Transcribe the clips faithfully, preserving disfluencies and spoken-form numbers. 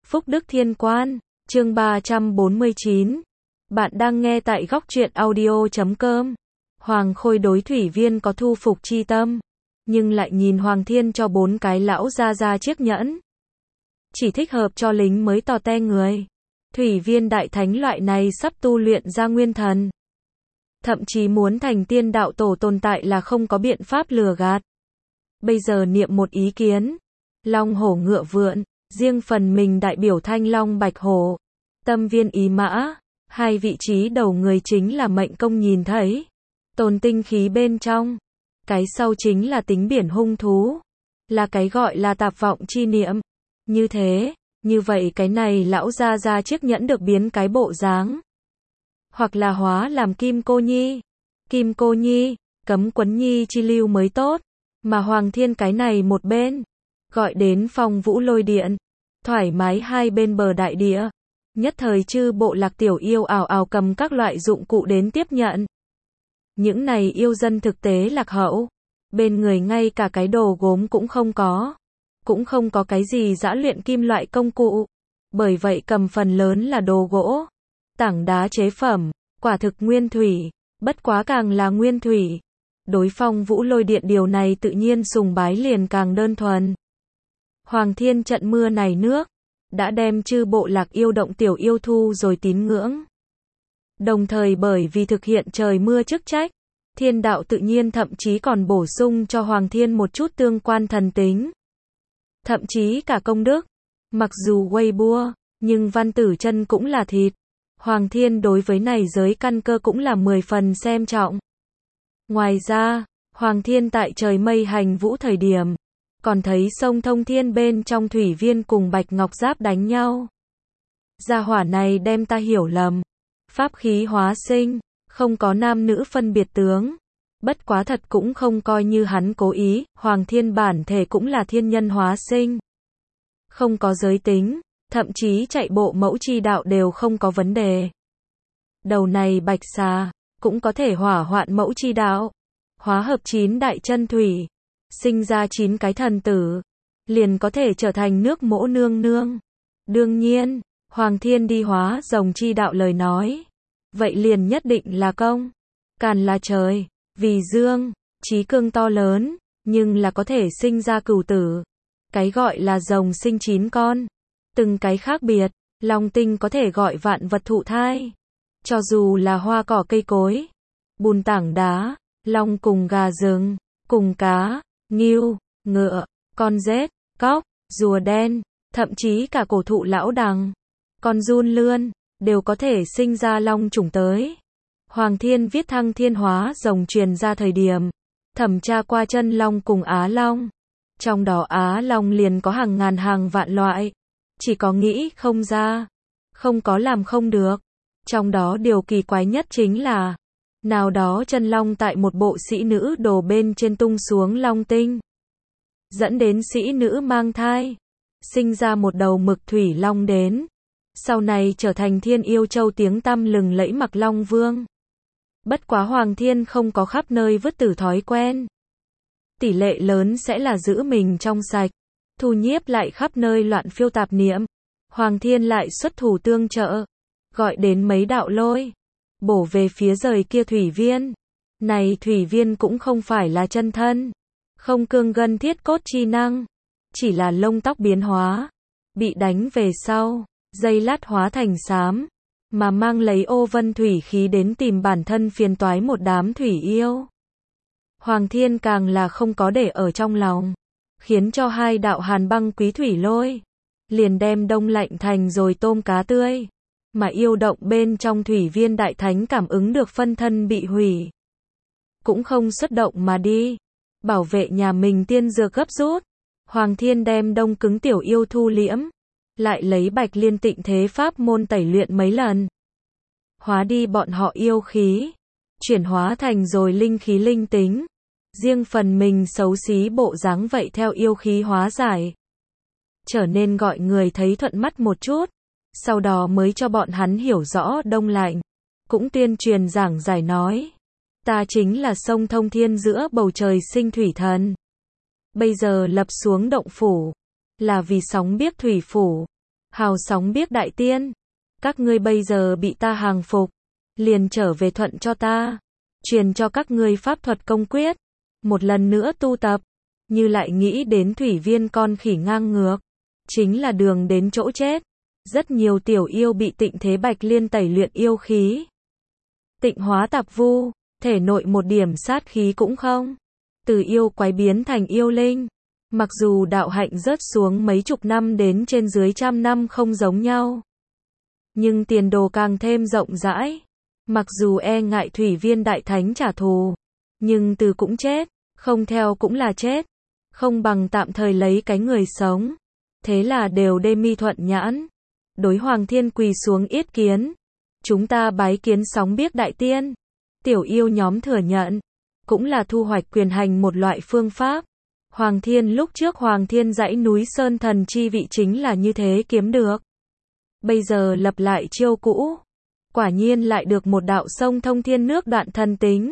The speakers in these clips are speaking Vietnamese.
Phúc Đức Thiên Quan, chương ba trăm bốn mươi chín. Bạn đang nghe tại góc truyện audio chấm com. Hoàng Khôi đối Thủy Viên có thu phục chi tâm, nhưng lại nhìn Hoàng Thiên cho bốn cái lão ra ra chiếc nhẫn. Chỉ thích hợp cho lính mới tò te người. Thủy Viên đại thánh loại này sắp tu luyện ra nguyên thần. Thậm chí muốn thành tiên đạo tổ tồn tại là không có biện pháp lừa gạt. Bây giờ niệm một ý kiến. Long hổ ngựa vượn, riêng phần mình đại biểu thanh long bạch hổ. Tâm viên ý mã, hai vị trí đầu người chính là mệnh công nhìn thấy. Tồn tinh khí bên trong. Cái sau chính là tính biển hung thú. Là cái gọi là tạp vọng chi niệm. Như thế, như vậy cái này lão ra ra chiếc nhẫn được biến cái bộ dáng. Hoặc là hóa làm kim cô nhi. Kim cô nhi, cấm quấn nhi chi lưu mới tốt. Mà Hoàng Thiên cái này một bên. Gọi đến phong vũ lôi điện. Thoải mái hai bên bờ đại địa. Nhất thời chư bộ lạc tiểu yêu ảo ảo cầm các loại dụng cụ đến tiếp nhận. Những này yêu dân thực tế lạc hậu. Bên người ngay cả cái đồ gốm cũng không có. Cũng không có cái gì dã luyện kim loại công cụ. Bởi vậy cầm phần lớn là đồ gỗ. Tảng đá chế phẩm, quả thực nguyên thủy. Bất quá càng là nguyên thủy. Đối phong vũ lôi điện điều này tự nhiên sùng bái liền càng đơn thuần. Hoàng Thiên trận mưa này nước. Đã đem chư bộ lạc yêu động tiểu yêu thu rồi tín ngưỡng. Đồng thời bởi vì thực hiện trời mưa chức trách. Thiên đạo tự nhiên thậm chí còn bổ sung cho Hoàng Thiên một chút tương quan thần tính. Thậm chí cả công đức. Mặc dù Weibo, nhưng văn tử chân cũng là thịt. Hoàng Thiên đối với này giới căn cơ cũng là mười phần xem trọng. Ngoài ra, Hoàng Thiên tại trời mây hành vũ thời điểm. Còn thấy sông Thông Thiên bên trong Thủy Viên cùng Bạch Ngọc Giáp đánh nhau. Gia hỏa này đem ta hiểu lầm. Pháp khí hóa sinh, không có nam nữ phân biệt tướng. Bất quá thật cũng không coi như hắn cố ý, Hoàng Thiên bản thể cũng là thiên nhân hóa sinh. Không có giới tính, thậm chí chạy bộ mẫu chi đạo đều không có vấn đề. Đầu này bạch xà, cũng có thể hỏa hoạn mẫu chi đạo. Hóa hợp chín đại chân thủy. Sinh ra chín cái thần tử, liền có thể trở thành nước mỗ nương nương. Đương nhiên, Hoàng Thiên đi hóa rồng chi đạo lời nói. Vậy liền nhất định là công. Càn là trời, vì dương, trí cương to lớn, nhưng là có thể sinh ra cửu tử. Cái gọi là rồng sinh chín con. Từng cái khác biệt, long tinh có thể gọi vạn vật thụ thai. Cho dù là hoa cỏ cây cối, bùn tảng đá, long cùng gà rừng, cùng cá, ngưu, ngựa, con rết, cóc, rùa đen, thậm chí cả cổ thụ lão đằng, con giun lươn, đều có thể sinh ra long chủng tới. Hoàng Thiên viết thăng thiên hóa rồng truyền ra thời điểm, thẩm tra qua chân long cùng Á Long. Trong đó Á Long liền có hàng ngàn hàng vạn loại, chỉ có nghĩ không ra, không có làm không được. Trong đó điều kỳ quái nhất chính là, nào đó chân long tại một bộ sĩ nữ đồ bên trên tung xuống long tinh. Dẫn đến sĩ nữ mang thai. Sinh ra một đầu mực thủy long đến. Sau này trở thành thiên yêu châu tiếng tăm lừng lẫy Mặc Long Vương. Bất quá Hoàng Thiên không có khắp nơi vứt tử thói quen. Tỷ lệ lớn sẽ là giữ mình trong sạch. Thu nhiếp lại khắp nơi loạn phiêu tạp niệm. Hoàng Thiên lại xuất thủ tương trợ. Gọi đến mấy đạo lôi. Bổ về phía rời kia Thủy Viên. Này Thủy Viên cũng không phải là chân thân. Không cương gân thiết cốt chi năng. Chỉ là lông tóc biến hóa. Bị đánh về sau. Dây lát hóa thành xám. Mà mang lấy ô vân thủy khí đến tìm bản thân phiền toái một đám thủy yêu. Hoàng Thiên càng là không có để ở trong lòng. Khiến cho hai đạo hàn băng quý thủy lôi. Liền đem đông lạnh thành rồi tôm cá tươi. Mà yêu động bên trong Thủy Viên đại thánh cảm ứng được phân thân bị hủy. Cũng không xuất động mà đi. Bảo vệ nhà mình tiên dược gấp rút. Hoàng Thiên đem đông cứng tiểu yêu thu liễm. Lại lấy bạch liên tịnh thế pháp môn tẩy luyện mấy lần. Hóa đi bọn họ yêu khí. Chuyển hóa thành rồi linh khí linh tính. Riêng phần mình xấu xí bộ dáng vậy theo yêu khí hóa giải. Trở nên gọi người thấy thuận mắt một chút. Sau đó mới cho bọn hắn hiểu rõ đông lạnh. Cũng tuyên truyền giảng giải nói. Ta chính là sông Thông Thiên giữa bầu trời sinh thủy thần. Bây giờ lập xuống động phủ. Là vì sóng biếc thủy phủ. Hào sóng biếc đại tiên, các ngươi bây giờ bị ta hàng phục, liền trở về thuận cho ta, truyền cho các ngươi pháp thuật công quyết, một lần nữa tu tập, như lại nghĩ đến thủy viên con khỉ ngang ngược, chính là đường đến chỗ chết. Rất nhiều tiểu yêu bị Tịnh Thế Bạch Liên tẩy luyện yêu khí, tịnh hóa tạp vu, thể nội một điểm sát khí cũng không, từ yêu quái biến thành yêu linh. Mặc dù đạo hạnh rớt xuống mấy chục năm đến trên dưới trăm năm không giống nhau, nhưng tiền đồ càng thêm rộng rãi. Mặc dù e ngại thủy viên đại thánh trả thù, nhưng từ cũng chết, không theo cũng là chết, không bằng tạm thời lấy cái người sống. Thế là đều đê mi thuận nhãn, đối Hoàng Thiên quỳ xuống yết kiến. Chúng ta bái kiến sóng biếc đại tiên. Tiểu yêu nhóm thừa nhận, cũng là thu hoạch quyền hành một loại phương pháp. Hoàng Thiên lúc trước Hoàng Thiên dãy núi Sơn Thần chi vị chính là như thế kiếm được. Bây giờ lập lại chiêu cũ, quả nhiên lại được một đạo sông thông thiên nước đoạn thần tính.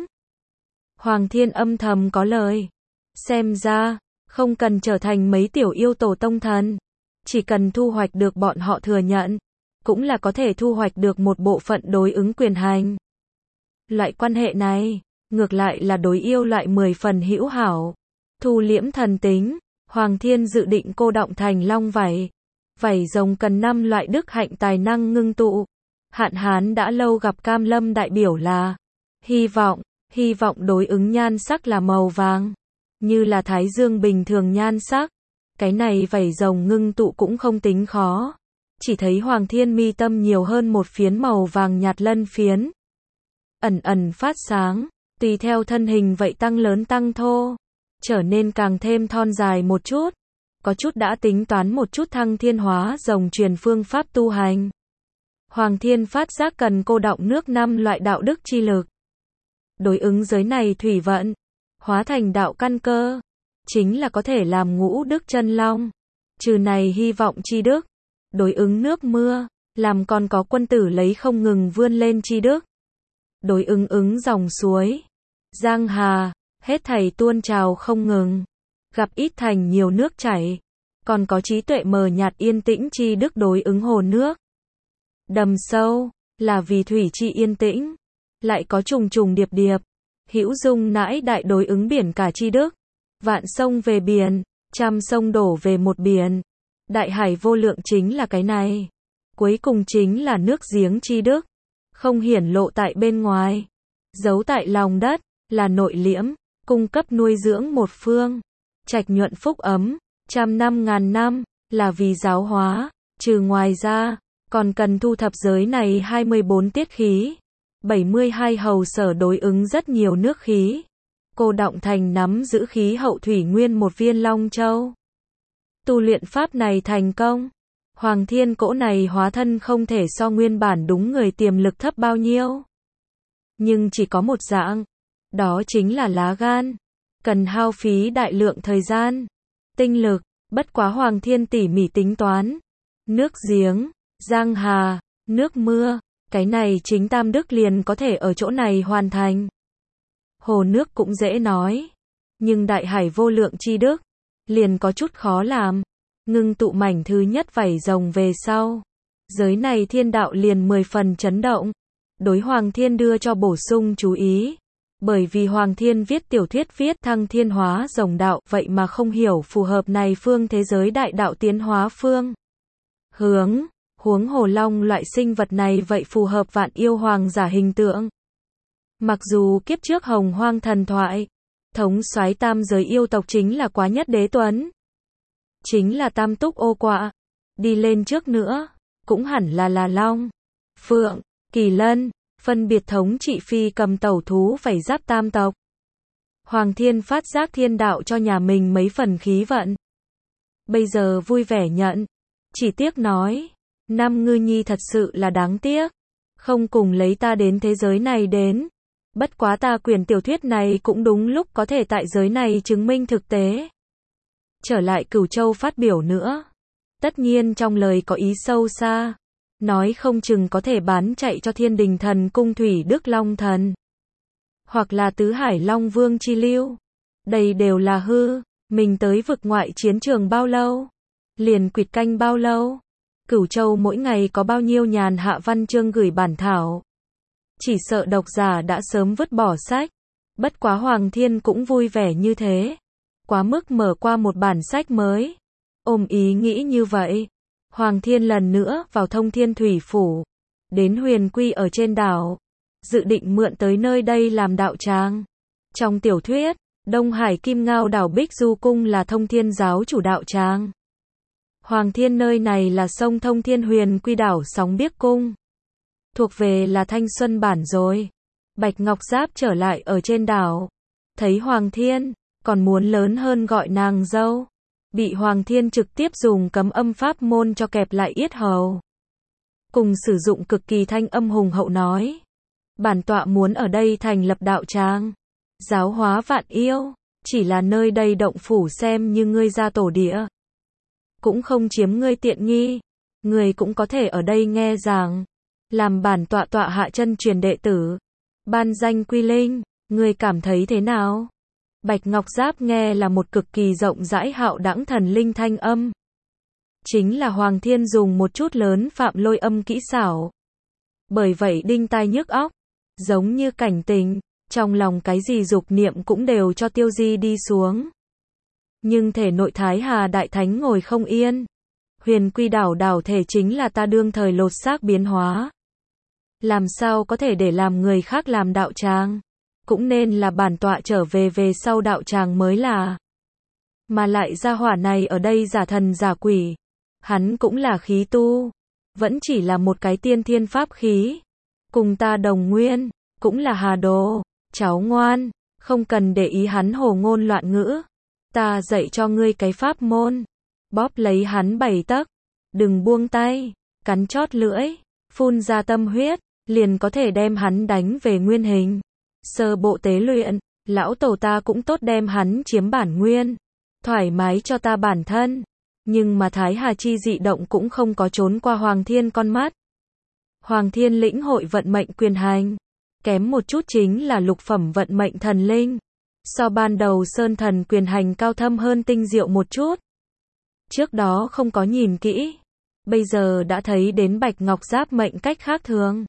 Hoàng Thiên âm thầm có lời, xem ra, không cần trở thành mấy tiểu yêu tổ tông thần, chỉ cần thu hoạch được bọn họ thừa nhận, cũng là có thể thu hoạch được một bộ phận đối ứng quyền hành. Loại quan hệ này, ngược lại là đối yêu loại mười phần hữu hảo. Thu liễm thần tính, Hoàng Thiên dự định cô động thành long vảy. Vảy rồng cần năm loại đức hạnh tài năng ngưng tụ. Hạn Hán đã lâu gặp Cam Lâm đại biểu là hy vọng, hy vọng đối ứng nhan sắc là màu vàng, như là thái dương bình thường nhan sắc. Cái này vảy rồng ngưng tụ cũng không tính khó, chỉ thấy Hoàng Thiên mi tâm nhiều hơn một phiến màu vàng nhạt lân phiến, ẩn ẩn phát sáng, tùy theo thân hình vậy tăng lớn tăng thô, trở nên càng thêm thon dài một chút, có chút đã tính toán một chút thăng thiên hóa rồng truyền phương pháp tu hành. Hoàng Thiên phát giác cần cô động nước năm loại đạo đức chi lực, đối ứng giới này thủy vận, hóa thành đạo căn cơ, chính là có thể làm ngũ đức chân long. Trừ này hy vọng chi đức, đối ứng nước mưa, làm còn có quân tử lấy không ngừng vươn lên chi đức. Đối ứng ứng dòng suối, giang hà, hết thảy tuôn trào không ngừng, gặp ít thành nhiều nước chảy, còn có trí tuệ mờ nhạt yên tĩnh chi đức đối ứng hồ nước. Đầm sâu, là vì thủy chi yên tĩnh, lại có trùng trùng điệp điệp, hữu dung nãi đại đối ứng biển cả chi đức. Vạn sông về biển, trăm sông đổ về một biển. Đại hải vô lượng chính là cái này. Cuối cùng chính là nước giếng chi đức, không hiển lộ tại bên ngoài, giấu tại lòng đất, là nội liễm, cung cấp nuôi dưỡng một phương, trạch nhuận phúc ấm, trăm năm ngàn năm, là vì giáo hóa. Trừ ngoài ra, còn cần thu thập giới này hai mươi bốn tiết khí, bảy mươi hai hầu sở đối ứng rất nhiều nước khí. Cô động thành nắm giữ khí hậu thủy nguyên một viên long châu. Tu luyện pháp này thành công, Hoàng Thiên cỗ này hóa thân không thể so nguyên bản đúng người tiềm lực thấp bao nhiêu. Nhưng chỉ có một dạng, đó chính là lá gan, cần hao phí đại lượng thời gian, tinh lực, bất quá Hoàng Thiên tỉ mỉ tính toán. Nước giếng, giang hà, nước mưa, cái này chính tam đức liền có thể ở chỗ này hoàn thành. Hồ nước cũng dễ nói, nhưng đại hải vô lượng chi đức, liền có chút khó làm. Ngưng tụ mảnh thứ nhất vảy rồng về sau, giới này thiên đạo liền mười phần chấn động. Đối Hoàng Thiên đưa cho bổ sung chú ý, bởi vì Hoàng Thiên viết tiểu thuyết viết thăng thiên hóa rồng đạo, vậy mà không hiểu phù hợp này phương thế giới đại đạo tiến hóa phương hướng, huống hồ long loại sinh vật này vậy phù hợp vạn yêu hoàng giả hình tượng. Mặc dù kiếp trước hồng hoang thần thoại, thống soái tam giới yêu tộc chính là Quá Nhất Đế Tuấn, chính là Tam Túc Ô Quạ, đi lên trước nữa, cũng hẳn là là Long, Phượng, Kỳ Lân, phân biệt thống trị phi cầm tẩu thú phải giáp tam tộc. Hoàng Thiên phát giác thiên đạo cho nhà mình mấy phần khí vận. Bây giờ vui vẻ nhận, chỉ tiếc nói, năm ngư nhi thật sự là đáng tiếc, không cùng lấy ta đến thế giới này đến. Bất quá ta quyển tiểu thuyết này cũng đúng lúc có thể tại giới này chứng minh thực tế. Trở lại Cửu Châu phát biểu nữa. Tất nhiên trong lời có ý sâu xa. Nói không chừng có thể bán chạy cho Thiên Đình Thần Cung Thủy Đức Long Thần. Hoặc là Tứ Hải Long Vương chi lưu. Đây đều là hư. Mình tới vực ngoại chiến trường bao lâu? Liền quỵt canh bao lâu? Cửu Châu mỗi ngày có bao nhiêu nhàn hạ văn chương gửi bản thảo. Chỉ sợ độc giả đã sớm vứt bỏ sách. Bất quá Hoàng Thiên cũng vui vẻ như thế. Quá mức mở qua một bản sách mới. Ôm ý nghĩ như vậy, Hoàng Thiên lần nữa vào Thông Thiên Thủy Phủ. Đến Huyền Quy ở trên đảo. Dự định mượn tới nơi đây làm đạo tràng. Trong tiểu thuyết, Đông Hải Kim Ngao đảo Bích Du Cung là Thông Thiên giáo chủ đạo tràng. Hoàng Thiên nơi này là sông Thông Thiên Huyền Quy đảo Sóng Biếc Cung. Thuộc về là thanh xuân bản rồi. Bạch Ngọc Giáp trở lại ở trên đảo. Thấy Hoàng Thiên, còn muốn lớn hơn gọi nàng dâu. Bị Hoàng Thiên trực tiếp dùng cấm âm pháp môn cho kẹp lại yết hầu. Cùng sử dụng cực kỳ thanh âm hùng hậu nói. Bản tọa muốn ở đây thành lập đạo tràng. Giáo hóa vạn yêu. Chỉ là nơi đây động phủ xem như ngươi ra tổ địa. Cũng không chiếm ngươi tiện nghi. Ngươi cũng có thể ở đây nghe giảng. Làm bản tọa tọa hạ chân truyền đệ tử. Ban danh quy linh. Ngươi cảm thấy thế nào? Bạch Ngọc Giáp nghe là một cực kỳ rộng rãi hạo đãng thần linh thanh âm. Chính là Hoàng Thiên dùng một chút lớn phạm lôi âm kỹ xảo. Bởi vậy đinh tai nhức óc. Giống như cảnh tình. Trong lòng cái gì dục niệm cũng đều cho tiêu di đi xuống. Nhưng thể nội Thái Hà Đại Thánh ngồi không yên. Huyền Quy đảo đảo thể chính là ta đương thời lột xác biến hóa. Làm sao có thể để làm người khác làm đạo tràng? Cũng nên là bản tọa trở về về sau đạo tràng mới là. Mà lại gia hỏa này ở đây giả thần giả quỷ. Hắn cũng là khí tu. Vẫn chỉ là một cái tiên thiên pháp khí. Cùng ta đồng nguyên. Cũng là hà đồ. Cháu ngoan. Không cần để ý hắn hồ ngôn loạn ngữ. Ta dạy cho ngươi cái pháp môn. Bóp lấy hắn bảy tấc. Đừng buông tay. Cắn chót lưỡi. Phun ra tâm huyết. Liền có thể đem hắn đánh về nguyên hình. Sơ bộ tế luyện. Lão tổ ta cũng tốt đem hắn chiếm bản nguyên. Thoải mái cho ta bản thân. Nhưng mà Thái Hà chi dị động cũng không có trốn qua Hoàng Thiên con mắt. Hoàng Thiên lĩnh hội vận mệnh quyền hành. Kém một chút chính là lục phẩm vận mệnh thần linh. So ban đầu sơn thần quyền hành cao thâm hơn tinh diệu một chút. Trước đó không có nhìn kỹ. Bây giờ đã thấy đến Bạch Ngọc Giáp mệnh cách khác thường.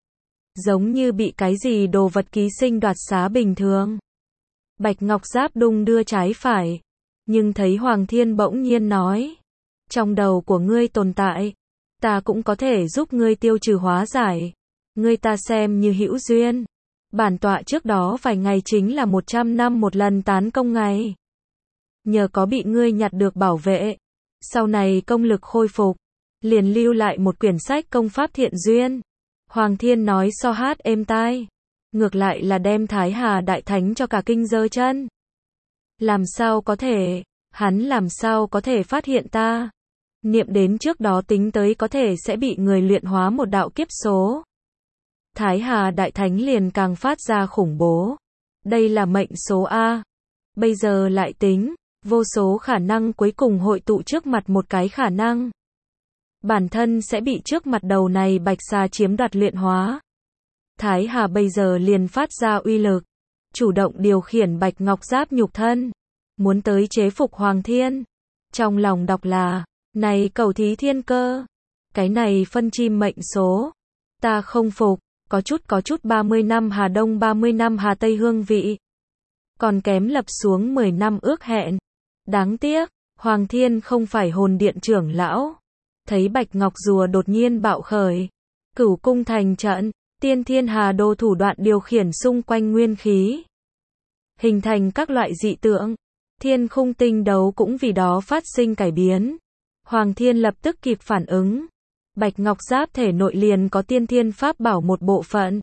Giống như bị cái gì đồ vật ký sinh đoạt xá bình thường. Bạch Ngọc Giáp đung đưa trái phải. Nhưng thấy Hoàng Thiên bỗng nhiên nói. Trong đầu của ngươi tồn tại. Ta cũng có thể giúp ngươi tiêu trừ hóa giải. Ngươi ta xem như hữu duyên. Bản tọa trước đó vài ngày chính là một trăm năm một lần tán công ngày. Nhờ có bị ngươi nhặt được bảo vệ. Sau này công lực khôi phục. Liền lưu lại một quyển sách công pháp thiện duyên. Hoàng Thiên nói so hát êm tai. Ngược lại là đem Thái Hà Đại Thánh cho cả kinh giơ chân. Làm sao có thể, hắn làm sao có thể phát hiện ta. Niệm đến trước đó tính tới có thể sẽ bị người luyện hóa một đạo kiếp số. Thái Hà Đại Thánh liền càng phát ra khủng bố. Đây là mệnh số A. Bây giờ lại tính, vô số khả năng cuối cùng hội tụ trước mặt một cái khả năng. Bản thân sẽ bị trước mặt đầu này bạch xà chiếm đoạt luyện hóa. Thái Hà bây giờ liền phát ra uy lực. Chủ động điều khiển Bạch Ngọc Giáp nhục thân. Muốn tới chế phục Hoàng Thiên. Trong lòng đọc là, này cầu thí thiên cơ. Cái này phân chim mệnh số. Ta không phục, có chút có chút ba mươi năm Hà Đông ba mươi năm Hà Tây hương vị. Còn kém lập xuống mười năm ước hẹn. Đáng tiếc, Hoàng Thiên không phải hồn điện trưởng lão. Thấy Bạch Ngọc Rùa đột nhiên bạo khởi. Cửu cung thành trận, tiên thiên hà đồ thủ đoạn điều khiển xung quanh nguyên khí. Hình thành các loại dị tượng. Thiên khung tinh đấu cũng vì đó phát sinh cải biến. Hoàng Thiên lập tức kịp phản ứng. Bạch Ngọc Giáp thể nội liền có tiên thiên pháp bảo một bộ phận.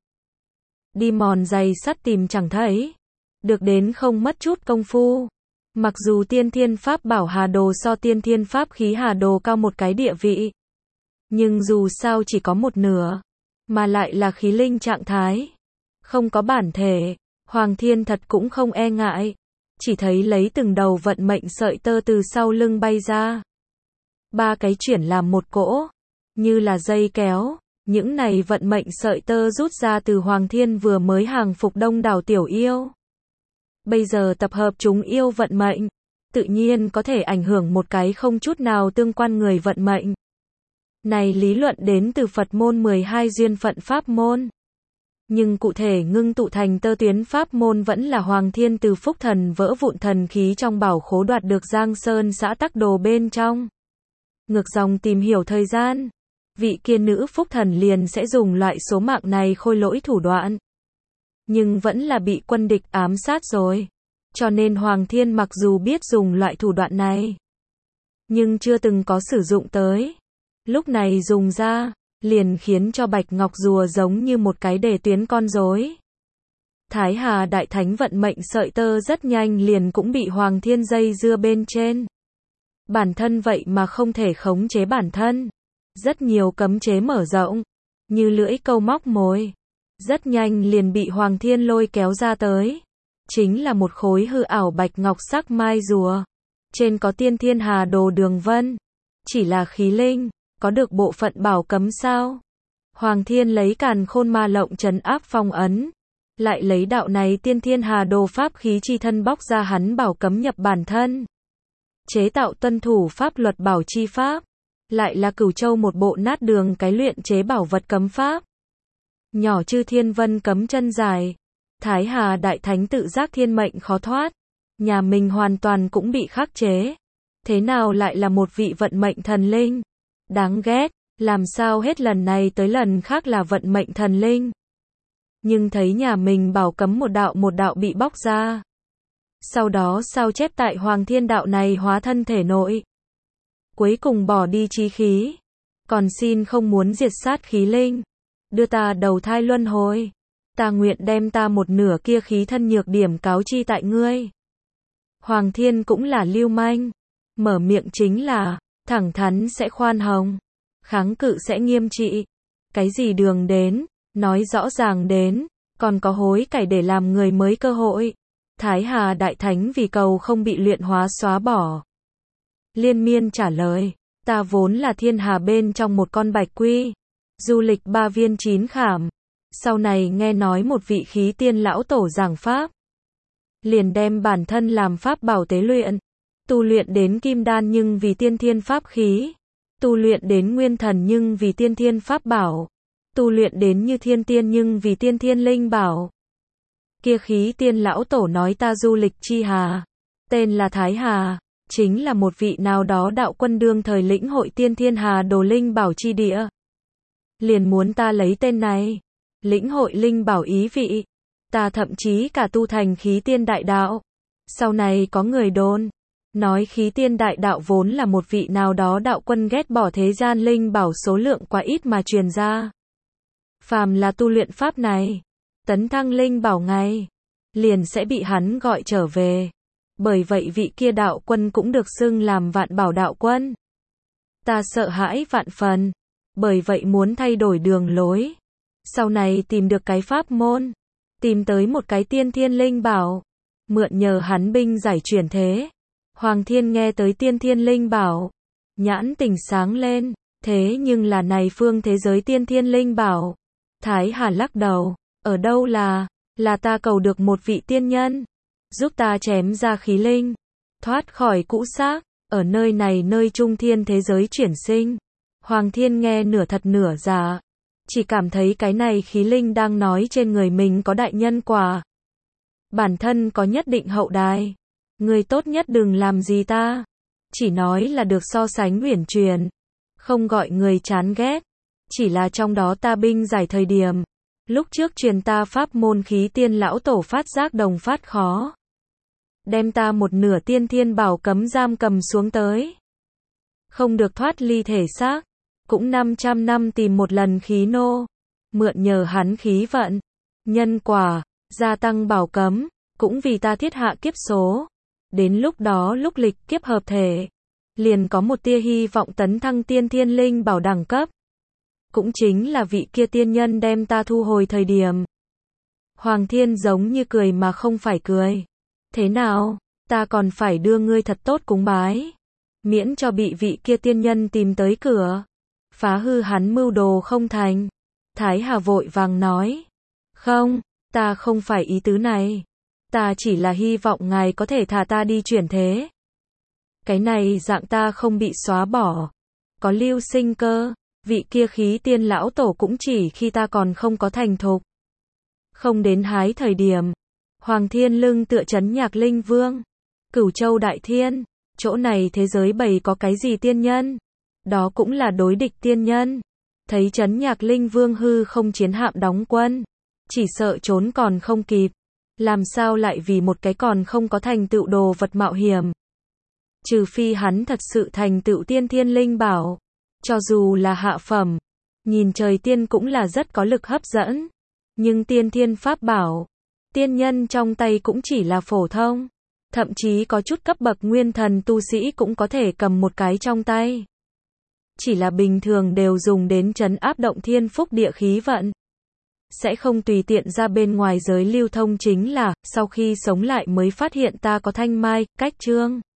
Đi mòn giày sắt tìm chẳng thấy. Được đến không mất chút công phu. Mặc dù tiên thiên pháp bảo hà đồ so tiên thiên pháp khí hà đồ cao một cái địa vị. Nhưng dù sao chỉ có một nửa. Mà lại là khí linh trạng thái. Không có bản thể. Hoàng Thiên thật cũng không e ngại. Chỉ thấy lấy từng đầu vận mệnh sợi tơ từ sau lưng bay ra. Ba cái chuyển làm một cỗ. Như là dây kéo. Những này vận mệnh sợi tơ rút ra từ Hoàng Thiên vừa mới hàng phục đông đảo tiểu yêu. Bây giờ tập hợp chúng yêu vận mệnh. Tự nhiên có thể ảnh hưởng một cái không chút nào tương quan người vận mệnh. Này lý luận đến từ Phật môn mười hai duyên phận pháp môn. Nhưng cụ thể ngưng tụ thành tơ tuyến pháp môn vẫn là Hoàng Thiên từ phúc thần vỡ vụn thần khí trong bảo khố đoạt được Giang Sơn xã Tắc Đồ bên trong. Ngược dòng tìm hiểu thời gian, vị kia nữ phúc thần liền sẽ dùng loại số mạng này khôi lỗi thủ đoạn. Nhưng vẫn là bị quân địch ám sát rồi. Cho nên Hoàng Thiên mặc dù biết dùng loại thủ đoạn này, nhưng chưa từng có sử dụng tới. Lúc này dùng ra, liền khiến cho Bạch Ngọc Rùa giống như một cái đề tuyến con rối. Thái Hà Đại Thánh vận mệnh sợi tơ rất nhanh liền cũng bị Hoàng Thiên dây dưa bên trên. Bản thân vậy mà không thể khống chế bản thân. Rất nhiều cấm chế mở rộng, như lưỡi câu móc mồi. Rất nhanh liền bị Hoàng Thiên lôi kéo ra tới. Chính là một khối hư ảo bạch ngọc sắc mai rùa. Trên có tiên thiên hà đồ đường vân. Chỉ là khí linh, có được bộ phận bảo cấm sao? Hoàng Thiên lấy càn khôn ma lộng trấn áp phong ấn. Lại lấy đạo này tiên thiên hà đồ pháp khí chi thân bóc ra hắn bảo cấm nhập bản thân. Chế tạo tuân thủ pháp luật bảo chi pháp. Lại là Cửu Châu một bộ nát đường cái luyện chế bảo vật cấm pháp. Nhỏ chư thiên vân cấm chân dài. Thái Hà Đại Thánh tự giác thiên mệnh khó thoát. Nhà mình hoàn toàn cũng bị khắc chế. Thế nào lại là một vị vận mệnh thần linh? Đáng ghét, làm sao hết lần này tới lần khác là vận mệnh thần linh. Nhưng thấy nhà mình bảo cấm một đạo một đạo bị bóc ra. Sau đó sao chép tại Hoàng Thiên đạo này hóa thân thể nội. Cuối cùng bỏ đi chí khí. Còn xin không muốn diệt sát khí linh. Đưa ta đầu thai luân hồi. Ta nguyện đem ta một nửa kia khí thân nhược điểm cáo chi tại ngươi. Hoàng Thiên cũng là lưu manh. Mở miệng chính là, thẳng thắn sẽ khoan hồng. Kháng cự sẽ nghiêm trị. Cái gì đường đến, nói rõ ràng đến, còn có hối cải để làm người mới cơ hội. Thái Hà Đại Thánh vì cầu không bị luyện hóa xóa bỏ. Liên miên trả lời, ta vốn là thiên hà bên trong một con bạch quy. Du lịch ba viên chín khảm. Sau này nghe nói một vị khí tiên lão tổ giảng pháp. Liền đem bản thân làm pháp bảo tế luyện. Tu luyện đến kim đan nhưng vì tiên thiên pháp khí. Tu luyện đến nguyên thần nhưng vì tiên thiên pháp bảo. Tu luyện đến như thiên tiên nhưng vì tiên thiên linh bảo. Kia khí tiên lão tổ nói ta du lịch chi hà. Tên là Thái Hà. Chính là một vị nào đó đạo quân đương thời lĩnh hội tiên thiên hà đồ linh bảo chi địa. Liền muốn ta lấy tên này. Lĩnh hội linh bảo ý vị. Ta thậm chí cả tu thành khí tiên đại đạo. Sau này có người đồn. Nói khí tiên đại đạo vốn là một vị nào đó đạo quân ghét bỏ thế gian linh bảo số lượng quá ít mà truyền ra. Phàm là tu luyện pháp này. Tấn thăng linh bảo ngay. Liền sẽ bị hắn gọi trở về. Bởi vậy vị kia đạo quân cũng được xưng làm vạn bảo đạo quân. Ta sợ hãi vạn phần. Bởi vậy muốn thay đổi đường lối. Sau này tìm được cái pháp môn. Tìm tới một cái tiên thiên linh bảo. Mượn nhờ hắn binh giải chuyển thế. Hoàng Thiên nghe tới tiên thiên linh bảo. Nhãn tình sáng lên. Thế nhưng là này phương thế giới tiên thiên linh bảo. Thái Hà lắc đầu. Ở đâu là, là ta cầu được một vị tiên nhân. Giúp ta chém ra khí linh. Thoát khỏi cũ xác. Ở nơi này nơi trung thiên thế giới chuyển sinh. Hoàng Thiên nghe nửa thật nửa giả. Chỉ cảm thấy cái này khí linh đang nói trên người mình có đại nhân quả. Bản thân có nhất định hậu đài. Người tốt nhất đừng làm gì ta. Chỉ nói là được so sánh uyển chuyển. Không gọi người chán ghét. Chỉ là trong đó ta binh giải thời điểm. Lúc trước truyền ta pháp môn khí tiên lão tổ phát giác đồng phát khó. Đem ta một nửa tiên thiên bảo cấm giam cầm xuống tới. Không được thoát ly thể xác. Cũng năm trăm năm tìm một lần khí nô. Mượn nhờ hắn khí vận. Nhân quả. Gia tăng bảo cấm. Cũng vì ta thiết hạ kiếp số. Đến lúc đó lúc lịch kiếp hợp thể. Liền có một tia hy vọng tấn thăng tiên thiên linh bảo đẳng cấp. Cũng chính là vị kia tiên nhân đem ta thu hồi thời điểm. Hoàng Thiên giống như cười mà không phải cười. Thế nào, ta còn phải đưa ngươi thật tốt cúng bái. Miễn cho bị vị kia tiên nhân tìm tới cửa. Phá hư hắn mưu đồ không thành. Thái Hà vội vàng nói. Không, ta không phải ý tứ này. Ta chỉ là hy vọng ngài có thể thả ta đi chuyển thế. Cái này dạng ta không bị xóa bỏ. Có lưu sinh cơ. Vị kia khí tiên lão tổ cũng chỉ khi ta còn không có thành thục. Không đến hái thời điểm. Hoàng Thiên lưng tựa trấn Nhạc Linh Vương. Cửu Châu Đại Thiên. Chỗ này thế giới bầy có cái gì tiên nhân? Đó cũng là đối địch tiên nhân. Thấy trấn Nhạc Linh Vương hư không chiến hạm đóng quân. Chỉ sợ trốn còn không kịp. Làm sao lại vì một cái còn không có thành tựu đồ vật mạo hiểm. Trừ phi hắn thật sự thành tựu tiên thiên linh bảo. Cho dù là hạ phẩm. Nhìn trời tiên cũng là rất có lực hấp dẫn. Nhưng tiên thiên pháp bảo. Tiên nhân trong tay cũng chỉ là phổ thông. Thậm chí có chút cấp bậc nguyên thần tu sĩ cũng có thể cầm một cái trong tay. Chỉ là bình thường đều dùng đến trấn áp động thiên phúc địa khí vận. Sẽ không tùy tiện ra bên ngoài giới lưu thông chính là, sau khi sống lại mới phát hiện ta có thanh mai, cách trương.